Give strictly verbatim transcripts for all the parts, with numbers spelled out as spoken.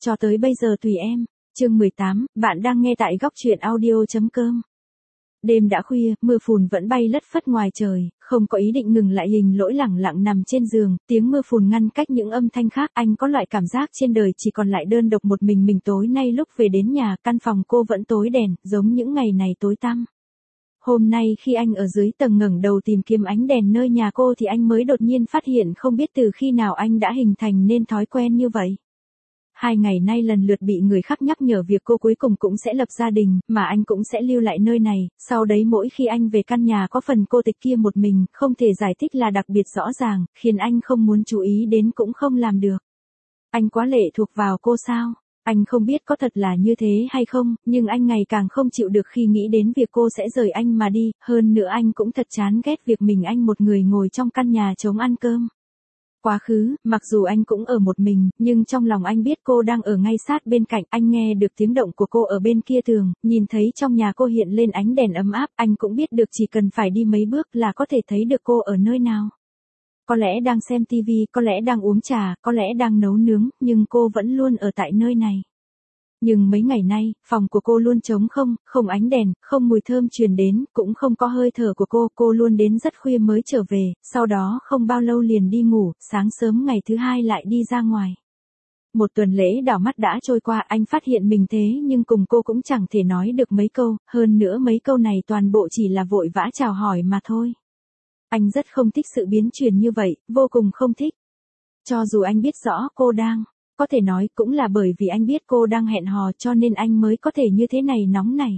cho tới bây giờ tùy em. Chương mười tám, bạn đang nghe tại góc truyện audio.com. Đêm đã khuya, mưa phùn vẫn bay lất phất ngoài trời, không có ý định ngừng lại. Hình Lỗi lẳng lặng nằm trên giường, tiếng mưa phùn ngăn cách những âm thanh khác. Anh có loại cảm giác trên đời chỉ còn lại đơn độc một mình mình. Tối nay lúc về đến nhà, căn phòng cô vẫn tối đèn, giống những ngày này tối tăm. Hôm nay khi anh ở dưới tầng ngẩng đầu tìm kiếm ánh đèn nơi nhà cô thì anh mới đột nhiên phát hiện không biết từ khi nào anh đã hình thành nên thói quen như vậy. Hai ngày nay lần lượt bị người khác nhắc nhở việc cô cuối cùng cũng sẽ lập gia đình, mà anh cũng sẽ lưu lại nơi này, sau đấy mỗi khi anh về căn nhà có phần cô tịch kia một mình, không thể giải thích là đặc biệt rõ ràng, khiến anh không muốn chú ý đến cũng không làm được. Anh quá lệ thuộc vào cô sao? Anh không biết có thật là như thế hay không, nhưng anh ngày càng không chịu được khi nghĩ đến việc cô sẽ rời anh mà đi, hơn nữa anh cũng thật chán ghét việc mình anh một người ngồi trong căn nhà trống ăn cơm. Quá khứ, mặc dù anh cũng ở một mình, nhưng trong lòng anh biết cô đang ở ngay sát bên cạnh. Anh nghe được tiếng động của cô ở bên kia tường, nhìn thấy trong nhà cô hiện lên ánh đèn ấm áp, anh cũng biết được chỉ cần phải đi mấy bước là có thể thấy được cô ở nơi nào. Có lẽ đang xem tivi, có lẽ đang uống trà, có lẽ đang nấu nướng, nhưng cô vẫn luôn ở tại nơi này. Nhưng mấy ngày nay, phòng của cô luôn trống không, không ánh đèn, không mùi thơm truyền đến, cũng không có hơi thở của cô. Cô luôn đến rất khuya mới trở về, sau đó không bao lâu liền đi ngủ, sáng sớm ngày thứ hai lại đi ra ngoài. Một tuần lễ đảo mắt đã trôi qua, anh phát hiện mình thế nhưng cùng cô cũng chẳng thể nói được mấy câu, hơn nữa mấy câu này toàn bộ chỉ là vội vã chào hỏi mà thôi. Anh rất không thích sự biến chuyển như vậy, vô cùng không thích. Cho dù anh biết rõ cô đang, có thể nói cũng là bởi vì anh biết cô đang hẹn hò cho nên anh mới có thể như thế này nóng này.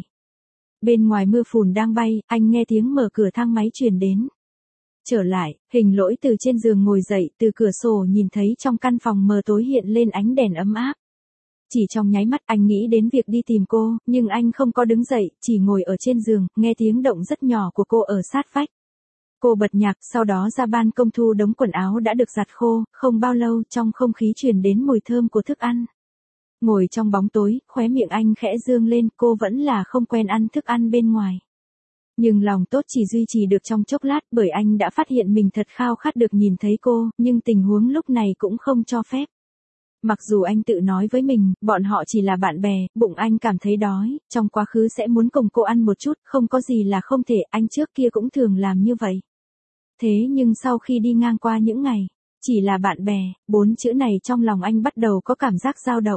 Bên ngoài mưa phùn đang bay, anh nghe tiếng mở cửa thang máy truyền đến. Trở lại, Hình Lỗi từ trên giường ngồi dậy, từ cửa sổ nhìn thấy trong căn phòng mờ tối hiện lên ánh đèn ấm áp. Chỉ trong nháy mắt anh nghĩ đến việc đi tìm cô, nhưng anh không có đứng dậy, chỉ ngồi ở trên giường, nghe tiếng động rất nhỏ của cô ở sát vách. Cô bật nhạc, sau đó ra ban công thu đống quần áo đã được giặt khô, không bao lâu trong không khí truyền đến mùi thơm của thức ăn. Ngồi trong bóng tối, khóe miệng anh khẽ dương lên, cô vẫn là không quen ăn thức ăn bên ngoài. Nhưng lòng tốt chỉ duy trì được trong chốc lát, bởi anh đã phát hiện mình thật khao khát được nhìn thấy cô, nhưng tình huống lúc này cũng không cho phép. Mặc dù anh tự nói với mình, bọn họ chỉ là bạn bè, bụng anh cảm thấy đói, trong quá khứ sẽ muốn cùng cô ăn một chút, không có gì là không thể, anh trước kia cũng thường làm như vậy. Thế nhưng sau khi đi ngang qua những ngày, chỉ là bạn bè, bốn chữ này trong lòng anh bắt đầu có cảm giác dao động.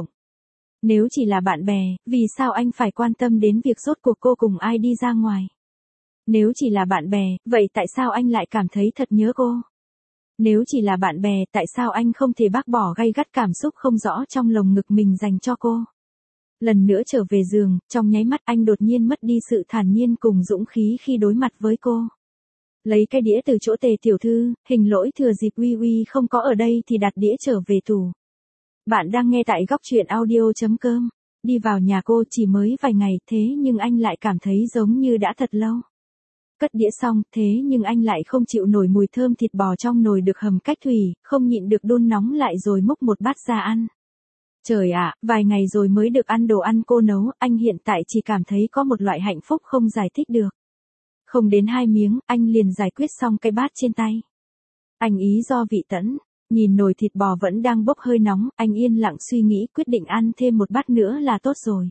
Nếu chỉ là bạn bè, vì sao anh phải quan tâm đến việc rốt cuộc cô cùng ai đi ra ngoài? Nếu chỉ là bạn bè, vậy tại sao anh lại cảm thấy thật nhớ cô? Nếu chỉ là bạn bè, tại sao anh không thể bác bỏ gay gắt cảm xúc không rõ trong lồng ngực mình dành cho cô? Lần nữa trở về giường, trong nháy mắt anh đột nhiên mất đi sự thản nhiên cùng dũng khí khi đối mặt với cô. Lấy cái đĩa từ chỗ Tề tiểu thư, Hình Lỗi thừa dịp Uy Uy không có ở đây thì đặt đĩa trở về tủ. Bạn đang nghe tại góc truyện audio.com. Đi vào nhà cô chỉ mới vài ngày, thế nhưng anh lại cảm thấy giống như đã thật lâu. Cất đĩa xong, thế nhưng anh lại không chịu nổi mùi thơm thịt bò trong nồi được hầm cách thủy, không nhịn được đun nóng lại rồi múc một bát ra ăn. Trời ạ, vài ngày rồi mới được ăn đồ ăn cô nấu, anh hiện tại chỉ cảm thấy có một loại hạnh phúc không giải thích được. Không đến hai miếng, anh liền giải quyết xong cái bát trên tay. Anh ý do vị tẫn, nhìn nồi thịt bò vẫn đang bốc hơi nóng, anh yên lặng suy nghĩ quyết định ăn thêm một bát nữa là tốt rồi.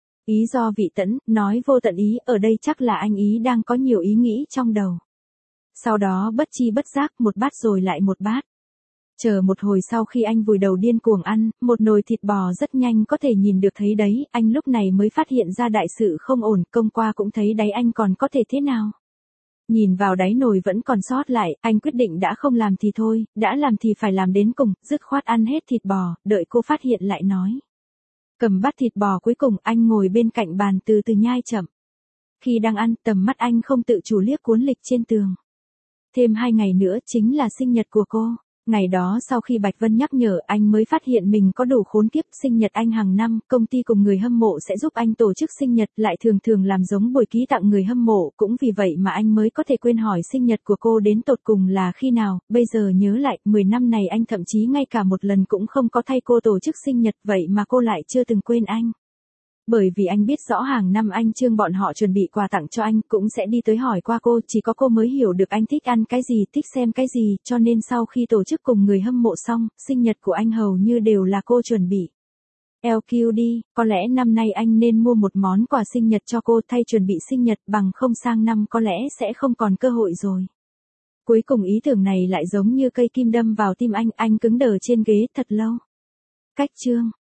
Ý do vị tẫn, nói vô tận ý, ở đây chắc là anh ý đang có nhiều ý nghĩ trong đầu. Sau đó bất chi bất giác một bát rồi lại một bát. Chờ một hồi sau khi anh vùi đầu điên cuồng ăn, một nồi thịt bò rất nhanh có thể nhìn được thấy đấy, anh lúc này mới phát hiện ra đại sự không ổn, công qua cũng thấy đáy anh còn có thể thế nào. Nhìn vào đáy nồi vẫn còn sót lại, anh quyết định đã không làm thì thôi, đã làm thì phải làm đến cùng, dứt khoát ăn hết thịt bò, đợi cô phát hiện lại nói. Cầm bát thịt bò cuối cùng, anh ngồi bên cạnh bàn từ từ nhai chậm. Khi đang ăn, tầm mắt anh không tự chủ liếc cuốn lịch trên tường. Thêm hai ngày nữa chính là sinh nhật của cô. Ngày đó sau khi Bạch Vân nhắc nhở, anh mới phát hiện mình có đủ khốn kiếp. Sinh nhật anh hàng năm, công ty cùng người hâm mộ sẽ giúp anh tổ chức sinh nhật, lại thường thường làm giống bồi ký tặng người hâm mộ, cũng vì vậy mà anh mới có thể quên hỏi sinh nhật của cô đến tột cùng là khi nào. Bây giờ nhớ lại, mười năm này anh thậm chí ngay cả một lần cũng không có thay cô tổ chức sinh nhật, vậy mà cô lại chưa từng quên anh. Bởi vì anh biết rõ hàng năm anh Trương bọn họ chuẩn bị quà tặng cho anh, cũng sẽ đi tới hỏi qua cô, chỉ có cô mới hiểu được anh thích ăn cái gì, thích xem cái gì, cho nên sau khi tổ chức cùng người hâm mộ xong, sinh nhật của anh hầu như đều là cô chuẩn bị. lờ quy đi, có lẽ năm nay anh nên mua một món quà sinh nhật cho cô thay chuẩn bị sinh nhật, bằng không sang năm có lẽ sẽ không còn cơ hội rồi. Cuối cùng ý tưởng này lại giống như cây kim đâm vào tim anh, anh cứng đờ trên ghế thật lâu. Cách chương